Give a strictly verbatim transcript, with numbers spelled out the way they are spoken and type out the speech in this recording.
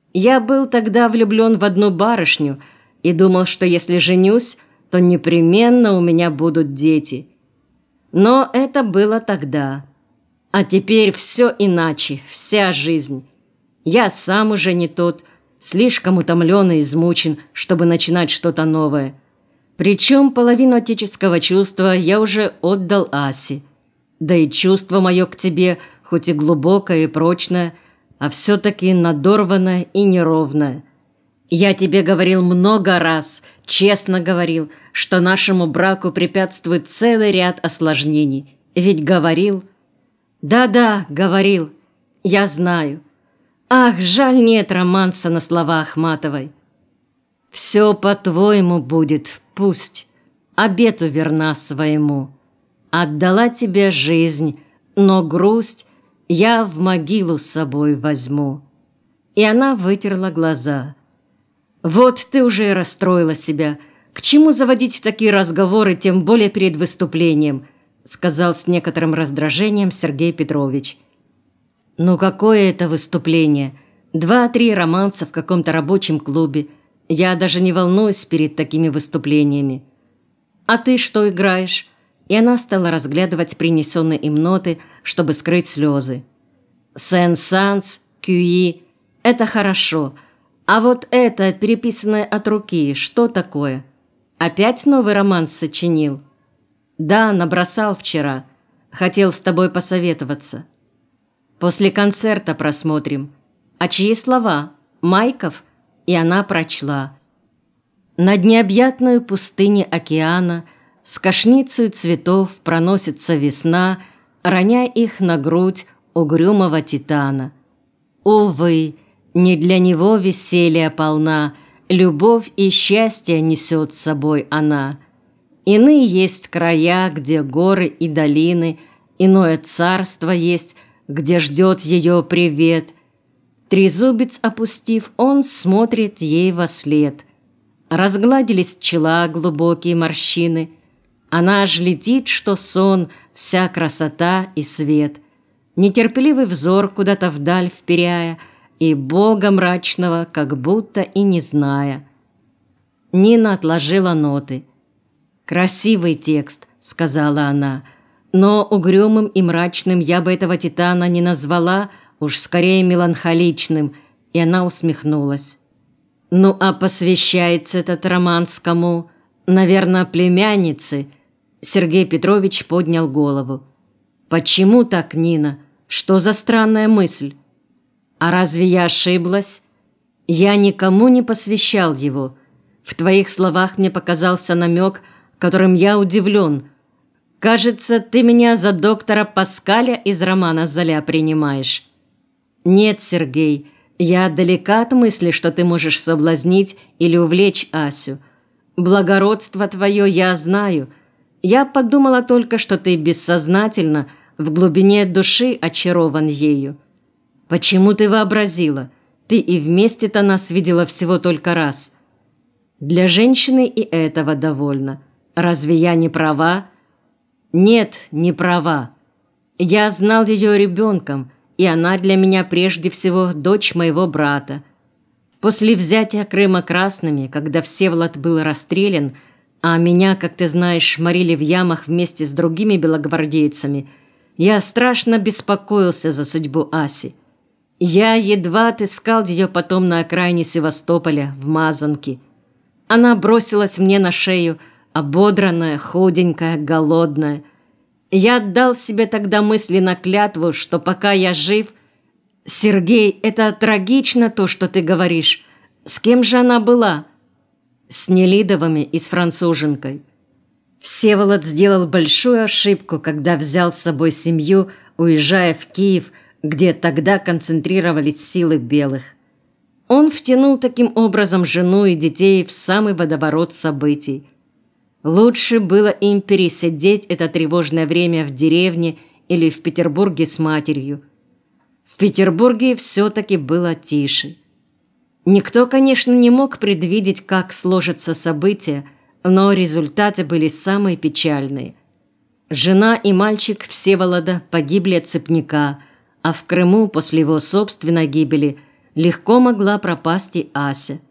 Я был тогда влюблен в одну барышню и думал, что если женюсь, то непременно у меня будут дети. Но это было тогда. А теперь все иначе, вся жизнь. Я сам уже не тот, слишком утомлен и измучен, чтобы начинать что-то новое. Причем половину отеческого чувства я уже отдал Асе. Да и чувство мое к тебе, хоть и глубокое и прочное, а все-таки надорванное и неровное. Я тебе говорил много раз, честно говорил, что нашему браку препятствует целый ряд осложнений. Ведь говорил... Да-да, говорил. Я знаю. Ах, жаль, нет романса на слова Ахматовой. Все по-твоему будет, пусть. Обету верна своему. Отдала тебе жизнь, но грусть я в могилу с собой возьму. И она вытерла глаза. Вот ты уже и расстроила себя. К чему заводить такие разговоры, тем более перед выступлением, сказал с некоторым раздражением Сергей Петрович. Ну какое это выступление? Два-три романса в каком-то рабочем клубе. Я даже не волнуюсь перед такими выступлениями. А ты что играешь? И она стала разглядывать принесенные им ноты, чтобы скрыть слезы. Сен-Санс, Кюи – это хорошо. А вот это, переписанное от руки, что такое? Опять новый романс сочинил? Да, набросал вчера. Хотел с тобой посоветоваться. После концерта просмотрим. А чьи слова? Майков? И она прочла. Над необъятную пустыней океана с кошницей цветов проносится весна, роняя их на грудь угрюмого титана. Увы, не для него веселья полна, любовь и счастье несет с собой она. Иные есть края, где горы и долины, иное царство есть, где ждет ее привет. Трезубец опустив, он смотрит ей вослед. Разгладились чела глубокие морщины. Она ж летит, что сон, вся красота и свет. Нетерпеливый взор куда-то вдаль вперяя, и Бога мрачного как будто и не зная. Нина отложила ноты. «Красивый текст», — сказала она, «но угрюмым и мрачным я бы этого титана не назвала, уж скорее меланхоличным», и она усмехнулась. «Ну а посвящается этот романс кому? Наверное, племяннице?» Сергей Петрович поднял голову. «Почему так, Нина? Что за странная мысль? А разве я ошиблась? Я никому не посвящал его. В твоих словах мне показался намек, которым я удивлен. Кажется, ты меня за доктора Паскаля из романа «Золя» принимаешь». Нет, Сергей, я далека от мысли, что ты можешь соблазнить или увлечь Асю. Благородство твое я знаю. Я подумала только, что ты бессознательно, в глубине души очарован ею. Почему ты вообразила? Ты и вместе-то нас видела всего только раз. Для женщины и этого довольно. Разве я не права? Нет, не права. Я знал ее ребенком, и она для меня прежде всего дочь моего брата. После взятия Крыма красными, когда Всеволод был расстрелян, а меня, как ты знаешь, морили в ямах вместе с другими белогвардейцами, я страшно беспокоился за судьбу Аси. Я едва отыскал ее потом на окраине Севастополя, в Мазанке. Она бросилась мне на шею, ободранная, худенькая, голодная. Я отдал себе тогда мысленно клятву, что пока я жив... Сергей, это трагично то, что ты говоришь. С кем же она была? С Нелидовыми и с француженкой. Всеволод сделал большую ошибку, когда взял с собой семью, уезжая в Киев, где тогда концентрировались силы белых. Он втянул таким образом жену и детей в самый водоворот событий. Лучше было им пересидеть это тревожное время в деревне или в Петербурге с матерью. В Петербурге все-таки было тише. Никто, конечно, не мог предвидеть, как сложатся события, но результаты были самые печальные. Жена и мальчик Всеволода погибли от цепняка, а в Крыму после его собственной гибели легко могла пропасть и Ася.